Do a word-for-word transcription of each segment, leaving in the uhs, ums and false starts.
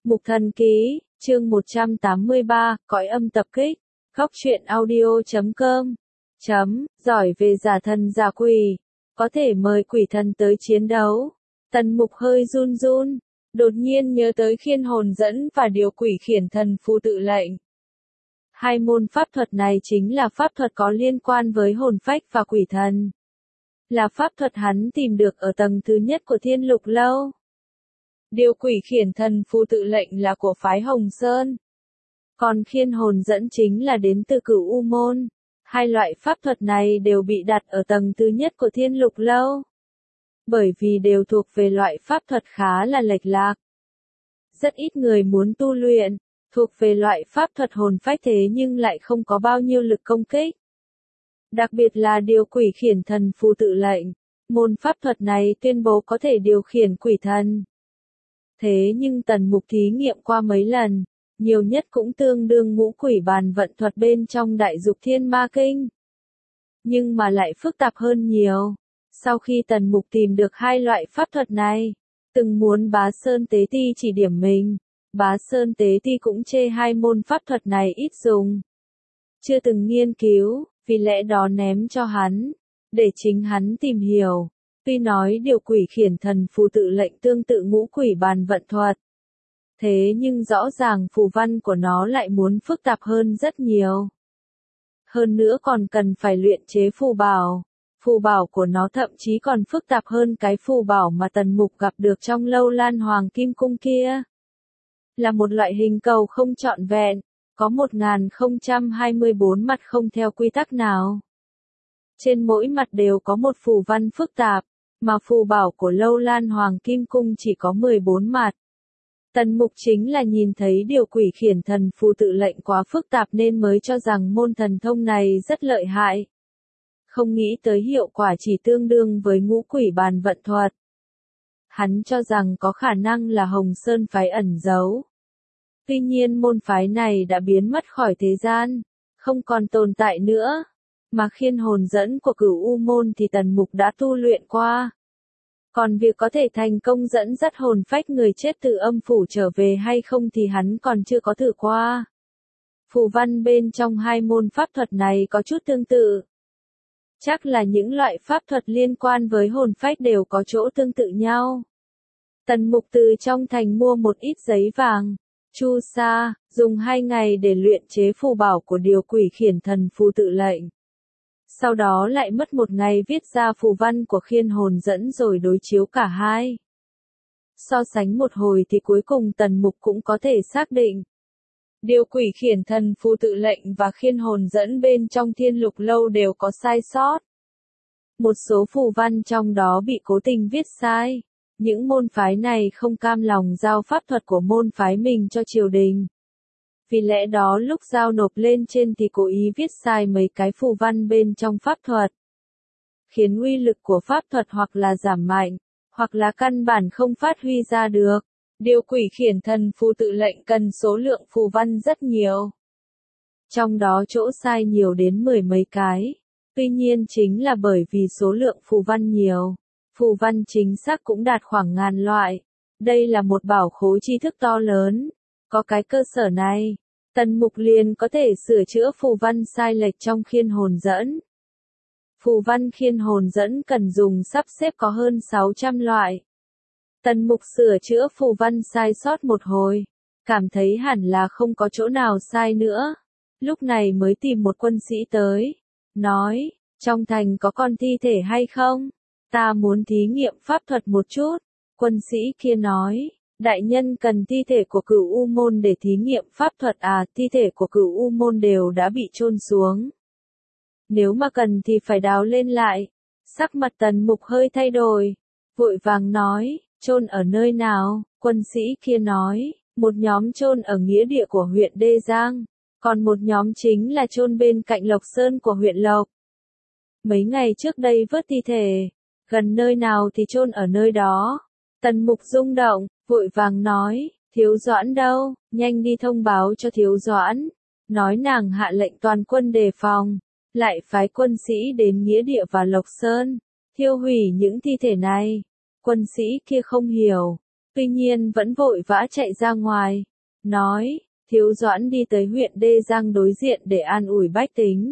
Mục Thần Ký, chương một trăm tám mươi ba, cõi âm tập kích, góc truyện audio chấm com, chấm, giỏi về giả thần giả quỷ, có thể mời quỷ thần tới chiến đấu. Tần Mục hơi run run, đột nhiên nhớ tới khiên hồn dẫn và điều quỷ khiển thần phù tự lệnh. Hai môn pháp thuật này chính là pháp thuật có liên quan với hồn phách và quỷ thần. Là pháp thuật hắn tìm được ở tầng thứ nhất của Thiên Lục Lâu. Điều quỷ khiển thần phù tự lệnh là của phái Hồng Sơn. Còn khiên hồn dẫn chính là đến từ Cửu U Môn. Hai loại pháp thuật này đều bị đặt ở tầng thứ nhất của Thiên Lục Lâu. Bởi vì đều thuộc về loại pháp thuật khá là lệch lạc. Rất ít người muốn tu luyện, thuộc về loại pháp thuật hồn phách thế nhưng lại không có bao nhiêu lực công kích. Đặc biệt là điều quỷ khiển thần phù tự lệnh, môn pháp thuật này tuyên bố có thể điều khiển quỷ thần. Thế nhưng Tần Mục thí nghiệm qua mấy lần, nhiều nhất cũng tương đương ngũ quỷ bàn vận thuật bên trong Đại Dục Thiên Ma Kinh. Nhưng mà lại phức tạp hơn nhiều. Sau khi Tần Mục tìm được hai loại pháp thuật này, từng muốn Bá Sơn Tế Ti chỉ điểm mình, Bá Sơn Tế Ti cũng chê hai môn pháp thuật này ít dùng. Chưa từng nghiên cứu, vì lẽ đó ném cho hắn, để chính hắn tìm hiểu. Tuy nói điều quỷ khiển thần phù tự lệnh tương tự ngũ quỷ bàn vận thuật. Thế nhưng rõ ràng phù văn của nó lại muốn phức tạp hơn rất nhiều. Hơn nữa còn cần phải luyện chế phù bảo. Phù bảo của nó thậm chí còn phức tạp hơn cái phù bảo mà Tần Mục gặp được trong Lâu Lan Hoàng Kim Cung kia. Là một loại hình cầu không trọn vẹn, có một nghìn không trăm hai mươi bốn mặt không theo quy tắc nào. Trên mỗi mặt đều có một phù văn phức tạp, mà phù bảo của Lâu Lan Hoàng Kim Cung chỉ có mười bốn mặt. Tần Mục chính là nhìn thấy điều quỷ khiển thần phù tự lệnh quá phức tạp nên mới cho rằng môn thần thông này rất lợi hại. Không nghĩ tới hiệu quả chỉ tương đương với ngũ quỷ bàn vận thuật. Hắn cho rằng có khả năng là Hồng Sơn phái ẩn giấu. Tuy nhiên môn phái này đã biến mất khỏi thế gian, không còn tồn tại nữa. Mà khiên hồn dẫn của Cửu U Môn thì Tần Mục đã tu luyện qua. Còn việc có thể thành công dẫn dắt hồn phách người chết từ âm phủ trở về hay không thì hắn còn chưa có thử qua. Phù văn bên trong hai môn pháp thuật này có chút tương tự. Chắc là những loại pháp thuật liên quan với hồn phách đều có chỗ tương tự nhau. Tần Mục từ trong thành mua một ít giấy vàng, chu sa, dùng hai ngày để luyện chế phù bảo của điều quỷ khiển thần phù tự lệnh. Sau đó lại mất một ngày viết ra phù văn của khiên hồn dẫn rồi đối chiếu cả hai. So sánh một hồi thì cuối cùng Tần Mục cũng có thể xác định. Điều quỷ khiển thần phù tự lệnh và khiên hồn dẫn bên trong Thiên Lục Lâu đều có sai sót. Một số phù văn trong đó bị cố tình viết sai. Những môn phái này không cam lòng giao pháp thuật của môn phái mình cho triều đình. Vì lẽ đó lúc giao nộp lên trên thì cố ý viết sai mấy cái phù văn bên trong pháp thuật. Khiến uy lực của pháp thuật hoặc là giảm mạnh, hoặc là căn bản không phát huy ra được. Điều quỷ khiển thần phù tự lệnh cần số lượng phù văn rất nhiều. Trong đó chỗ sai nhiều đến mười mấy cái. Tuy nhiên chính là bởi vì số lượng phù văn nhiều. Phù văn chính xác cũng đạt khoảng ngàn loại. Đây là một bảo khố tri thức to lớn. Có cái cơ sở này, Tần Mục liền có thể sửa chữa phù văn sai lệch trong khiên hồn dẫn. Phù văn khiên hồn dẫn cần dùng sắp xếp có hơn sáu trăm loại. Tần Mục sửa chữa phù văn sai sót một hồi, cảm thấy hẳn là không có chỗ nào sai nữa. Lúc này mới tìm một quân sĩ tới, nói, trong thành có con thi thể hay không? Ta muốn thí nghiệm pháp thuật một chút. Quân sĩ kia nói, đại nhân cần thi thể của Cửu U Môn để thí nghiệm pháp thuật à, thi thể của Cửu U Môn đều đã bị chôn xuống. Nếu mà cần thì phải đào lên lại. Sắc mặt Tần Mục hơi thay đổi, vội vàng nói, chôn ở nơi nào? Quân sĩ kia nói, một nhóm chôn ở nghĩa địa của huyện Đê Giang, còn một nhóm chính là chôn bên cạnh Lộc Sơn của huyện Lộc. Mấy ngày trước đây vớt thi thể, gần nơi nào thì chôn ở nơi đó. Tần Mục rung động, vội vàng nói, Thiếu Doãn đâu, nhanh đi thông báo cho Thiếu Doãn, nói nàng hạ lệnh toàn quân đề phòng, lại phái quân sĩ đến nghĩa địa và Lộc Sơn, thiêu hủy những thi thể này. Quân sĩ kia không hiểu, tuy nhiên vẫn vội vã chạy ra ngoài, nói, Thiếu Doãn đi tới huyện Đê Giang đối diện để an ủi bách tính.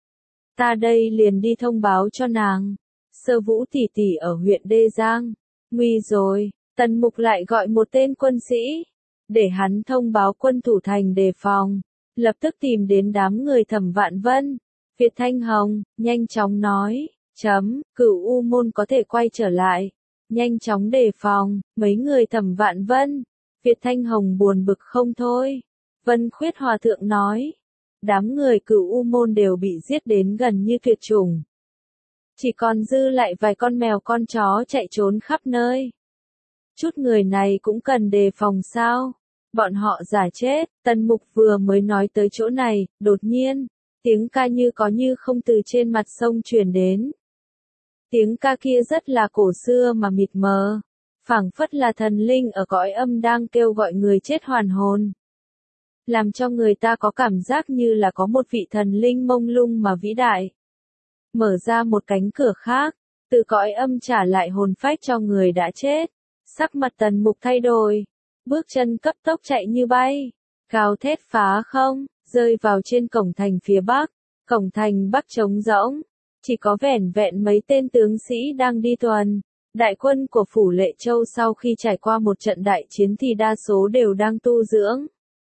Ta đây liền đi thông báo cho nàng, Sơ Vũ tỷ tỷ ở huyện Đê Giang, nguy rồi. Tần Mục lại gọi một tên quân sĩ, để hắn thông báo quân thủ thành đề phòng, lập tức tìm đến đám người Thẩm Vạn Vân. Việt Thanh Hồng, nhanh chóng nói, chấm, Cửu U Môn có thể quay trở lại, nhanh chóng đề phòng, mấy người Thẩm Vạn Vân. Việt Thanh Hồng buồn bực không thôi. Vân Khuyết Hòa Thượng nói, đám người Cửu U Môn đều bị giết đến gần như tuyệt chủng. Chỉ còn dư lại vài con mèo con chó chạy trốn khắp nơi. Chút người này cũng cần đề phòng sao? Bọn họ giả chết. Tần Mục vừa mới nói tới chỗ này, đột nhiên, tiếng ca như có như không từ trên mặt sông truyền đến. Tiếng ca kia rất là cổ xưa mà mịt mờ, phảng phất là thần linh ở cõi âm đang kêu gọi người chết hoàn hồn. Làm cho người ta có cảm giác như là có một vị thần linh mông lung mà vĩ đại. Mở ra một cánh cửa khác, từ cõi âm trả lại hồn phách cho người đã chết. Sắc mặt Tần Mục thay đổi, bước chân cấp tốc chạy như bay, gào thét phá không, rơi vào trên cổng thành phía bắc. Cổng thành bắc trống rỗng, chỉ có vẻn vẹn mấy tên tướng sĩ đang đi tuần. Đại quân của Phủ Lệ Châu sau khi trải qua một trận đại chiến thì đa số đều đang tu dưỡng.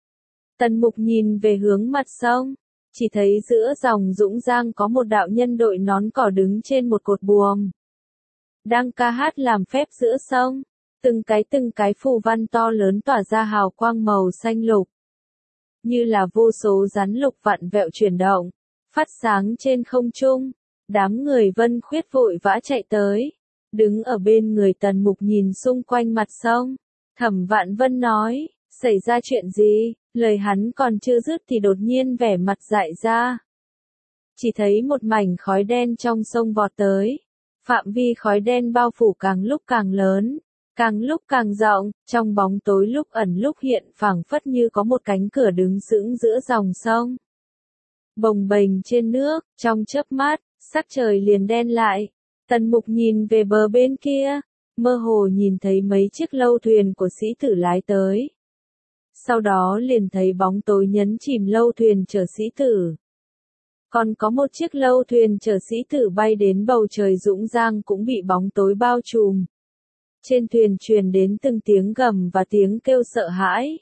Tần Mục nhìn về hướng mặt sông, chỉ thấy giữa dòng Dũng Giang có một đạo nhân đội nón cỏ đứng trên một cột buồm, đang ca hát làm phép giữa sông. Từng cái từng cái phù văn to lớn tỏa ra hào quang màu xanh lục, như là vô số rắn lục vặn vẹo chuyển động, phát sáng trên không trung. Đám người Vân Khuyết vội vã chạy tới, đứng ở bên người Tần Mục nhìn xung quanh mặt sông. Thẩm Vạn Vân nói, xảy ra chuyện gì? Lời hắn còn chưa dứt thì đột nhiên vẻ mặt dại ra. Chỉ thấy một mảnh khói đen trong sông vọt tới, phạm vi khói đen bao phủ càng lúc càng lớn, càng lúc càng rộng, trong bóng tối lúc ẩn lúc hiện phảng phất như có một cánh cửa đứng sững giữa dòng sông. Bồng bềnh trên nước, trong chớp mắt, sắc trời liền đen lại. Tần Mục nhìn về bờ bên kia, mơ hồ nhìn thấy mấy chiếc lâu thuyền của sĩ tử lái tới. Sau đó liền thấy bóng tối nhấn chìm lâu thuyền chở sĩ tử. Còn có một chiếc lâu thuyền chở sĩ tử bay đến bầu trời Dũng Giang cũng bị bóng tối bao trùm. Trên thuyền truyền đến từng tiếng gầm và tiếng kêu sợ hãi.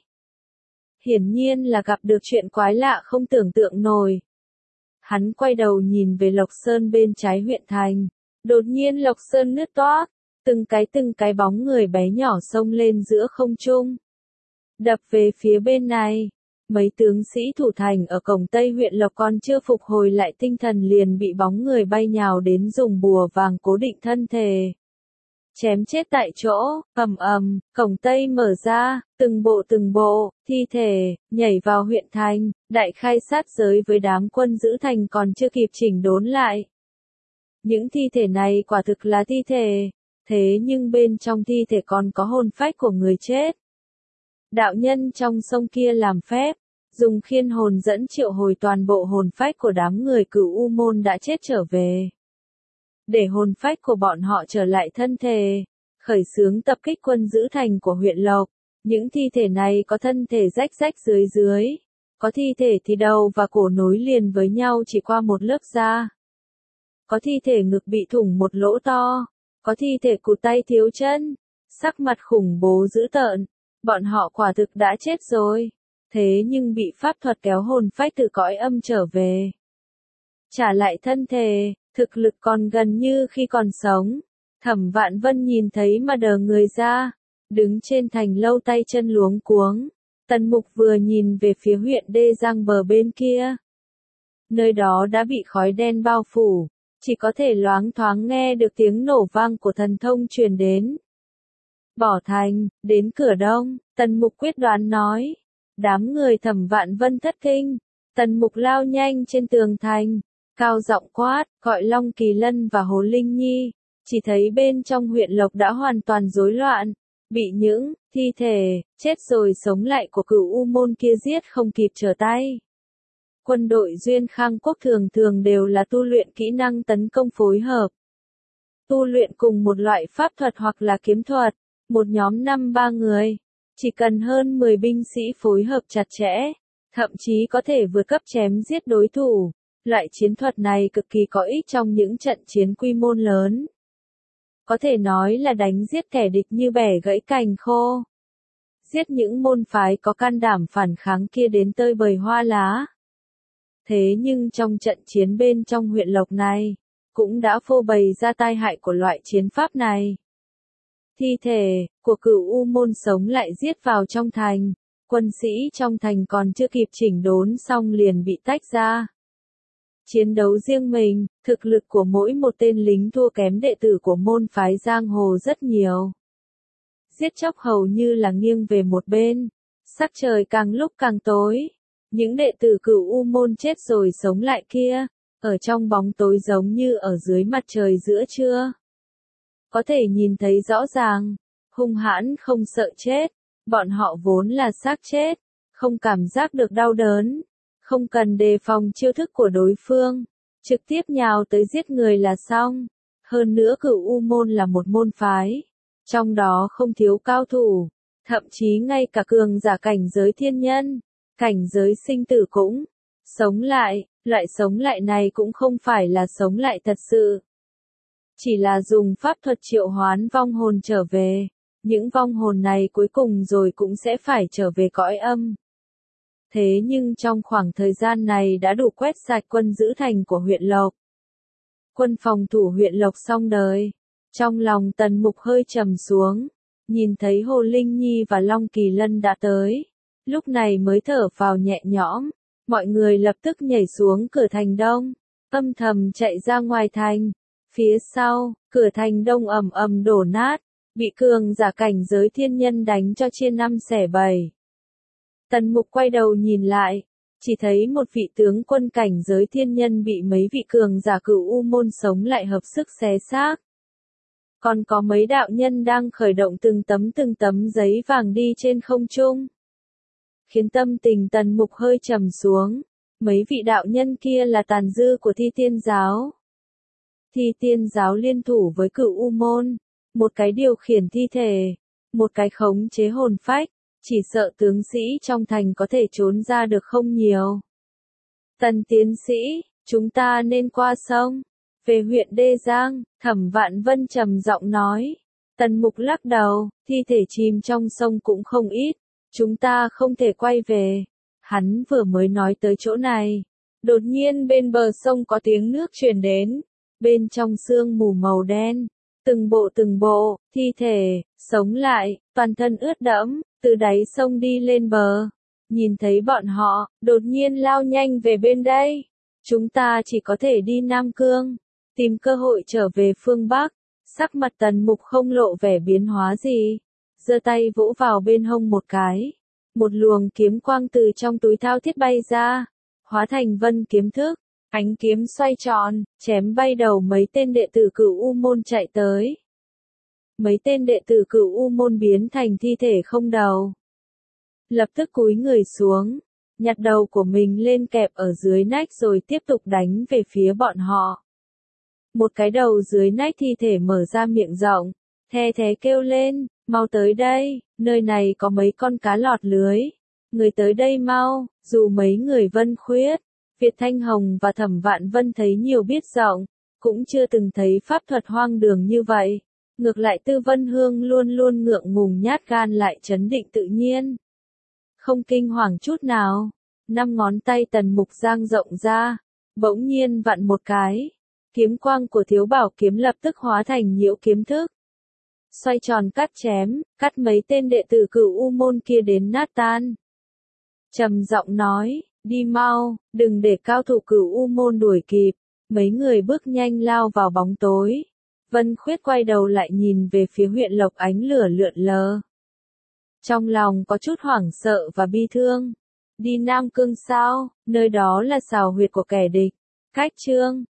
Hiển nhiên là gặp được chuyện quái lạ không tưởng tượng nổi. Hắn quay đầu nhìn về Lộc Sơn bên trái huyện thành. Đột nhiên Lộc Sơn nứt toác, từng cái từng cái bóng người bé nhỏ xông lên giữa không trung, đập về phía bên này. Mấy tướng sĩ thủ thành ở cổng Tây huyện Lộc còn chưa phục hồi lại tinh thần liền bị bóng người bay nhào đến dùng bùa vàng cố định thân thể, chém chết tại chỗ. Ầm ầm, cổng Tây mở ra, từng bộ từng bộ thi thể nhảy vào huyện thành. Đại khai sát giới với đám quân giữ thành còn chưa kịp chỉnh đốn lại. Những thi thể này quả thực là thi thể, thế nhưng bên trong thi thể còn có hồn phách của người chết. Đạo nhân trong sông kia làm phép, dùng khiên hồn dẫn triệu hồi toàn bộ hồn phách của đám người Cửu U Môn đã chết trở về, để hồn phách của bọn họ trở lại thân thể, khởi xướng tập kích quân giữ thành của huyện Lộc. Những thi thể này có thân thể rách rách dưới dưới, có thi thể thì đầu và cổ nối liền với nhau chỉ qua một lớp da, có thi thể ngực bị thủng một lỗ to, có thi thể cụt tay thiếu chân, sắc mặt khủng bố dữ tợn. Bọn họ quả thực đã chết rồi, thế nhưng bị pháp thuật kéo hồn phách từ cõi âm trở về, trả lại thân thể, thực lực còn gần như khi còn sống. Thẩm Vạn Vân nhìn thấy mà đờ người ra, đứng trên thành lâu tay chân luống cuống. Tần Mục vừa nhìn về phía huyện Đê Giang bờ bên kia, nơi đó đã bị khói đen bao phủ, chỉ có thể loáng thoáng nghe được tiếng nổ vang của thần thông truyền đến. Bỏ thành, đến cửa đông, Tần Mục quyết đoán nói. Đám người Thẩm Vạn Vân thất kinh. Tần Mục lao nhanh trên tường thành, cao giọng quát, gọi Long Kỳ Lân và Hồ Linh Nhi. Chỉ thấy bên trong huyện Lộc đã hoàn toàn rối loạn, bị những thi thể chết rồi sống lại của Cửu U Môn kia giết không kịp trở tay. Quân đội Duyên Khang Quốc thường thường đều là tu luyện kỹ năng tấn công phối hợp, tu luyện cùng một loại pháp thuật hoặc là kiếm thuật. Một nhóm năm ba người, chỉ cần hơn mười binh sĩ phối hợp chặt chẽ, thậm chí có thể vượt cấp chém giết đối thủ. Loại chiến thuật này cực kỳ có ích trong những trận chiến quy mô lớn. Có thể nói là đánh giết kẻ địch như bẻ gãy cành khô. Giết những môn phái có can đảm phản kháng kia đến tơi bời hoa lá. Thế nhưng trong trận chiến bên trong huyện Lộc này, cũng đã phô bày ra tai hại của loại chiến pháp này. Thi thể của cửu U môn sống lại giết vào trong thành, quân sĩ trong thành còn chưa kịp chỉnh đốn xong liền bị tách ra. Chiến đấu riêng mình, thực lực của mỗi một tên lính thua kém đệ tử của môn phái giang hồ rất nhiều. Giết chóc hầu như là nghiêng về một bên, sắc trời càng lúc càng tối. Những đệ tử cửu U môn chết rồi sống lại kia, ở trong bóng tối giống như ở dưới mặt trời giữa trưa. Có thể nhìn thấy rõ ràng, hung hãn không sợ chết, bọn họ vốn là xác chết, không cảm giác được đau đớn, không cần đề phòng chiêu thức của đối phương, trực tiếp nhào tới giết người là xong. Hơn nữa cửu U môn là một môn phái, trong đó không thiếu cao thủ, thậm chí ngay cả cường giả cảnh giới thiên nhân, cảnh giới sinh tử cũng sống lại. Loại sống lại này cũng không phải là sống lại thật sự, chỉ là dùng pháp thuật triệu hoán vong hồn trở về. Những vong hồn này cuối cùng rồi cũng sẽ phải trở về cõi âm. Thế nhưng trong khoảng thời gian này đã đủ quét sạch quân giữ thành của huyện Lộc. Quân phòng thủ huyện Lộc xong đời. Trong lòng Tần Mục hơi trầm xuống, nhìn thấy Hồ Linh Nhi và Long Kỳ Lân đã tới. Lúc này mới thở vào nhẹ nhõm, mọi người lập tức nhảy xuống cửa thành đông, âm thầm chạy ra ngoài thành. Phía sau, cửa thành đông ầm ầm đổ nát, bị cường giả cảnh giới thiên nhân đánh cho chia năm xẻ bảy. Tần Mục quay đầu nhìn lại, chỉ thấy một vị tướng quân cảnh giới thiên nhân bị mấy vị cường giả cửu U môn sống lại hợp sức xé xác. Còn có mấy đạo nhân đang khởi động từng tấm từng tấm giấy vàng đi trên không trung. Khiến tâm tình Tần Mục hơi trầm xuống, mấy vị đạo nhân kia là tàn dư của Thi Tiên giáo. Thi Tiên giáo liên thủ với cửu U môn, một cái điều khiển thi thể, một cái khống chế hồn phách, chỉ sợ tướng sĩ trong thành có thể trốn ra được không nhiều. Tần tiến sĩ, chúng ta nên qua sông, về huyện Đê Giang, Thẩm Vạn Vân trầm giọng nói. Tần Mục lắc đầu, thi thể chìm trong sông cũng không ít, chúng ta không thể quay về. Hắn vừa mới nói tới chỗ này, đột nhiên bên bờ sông có tiếng nước truyền đến, bên trong sương mù màu đen, từng bộ từng bộ, thi thể, sống lại, toàn thân ướt đẫm, từ đáy sông đi lên bờ. Nhìn thấy bọn họ, đột nhiên lao nhanh về bên đây. Chúng ta chỉ có thể đi Nam Cương, tìm cơ hội trở về phương Bắc. Sắc mặt Tần Mục không lộ vẻ biến hóa gì, giơ tay vỗ vào bên hông một cái. Một luồng kiếm quang từ trong túi thao thiết bay ra, hóa thành vân kiếm thức, ánh kiếm xoay tròn, chém bay đầu mấy tên đệ tử cửu U môn chạy tới. Mấy tên đệ tử cửu U môn biến thành thi thể không đầu. Lập tức cúi người xuống, nhặt đầu của mình lên kẹp ở dưới nách rồi tiếp tục đánh về phía bọn họ. Một cái đầu dưới nách thi thể mở ra miệng rộng, the thế kêu lên, mau tới đây, nơi này có mấy con cá lọt lưới. Người tới đây mau, dù mấy người Vân Khuyết, Việt Thanh Hồng và Thẩm Vạn Vân thấy nhiều biết rộng, cũng chưa từng thấy pháp thuật hoang đường như vậy. Ngược lại Tư Vân Hương luôn luôn ngượng ngùng nhát gan lại trấn định tự nhiên. Không kinh hoàng chút nào, năm ngón tay Tần Mục giang rộng ra, bỗng nhiên vặn một cái. Kiếm quang của thiếu bảo kiếm lập tức hóa thành nhiễu kiếm thức. Xoay tròn cắt chém, cắt mấy tên đệ tử cửu U môn kia đến nát tan. Trầm giọng nói, đi mau, đừng để cao thủ cửu U môn đuổi kịp. Mấy người bước nhanh lao vào bóng tối. Vân Khuyết quay đầu lại nhìn về phía huyện Lộc, ánh lửa lượn lờ. Trong lòng có chút hoảng sợ và bi thương. Đi Nam Cương sao, nơi đó là xào huyệt của kẻ địch. Cách chương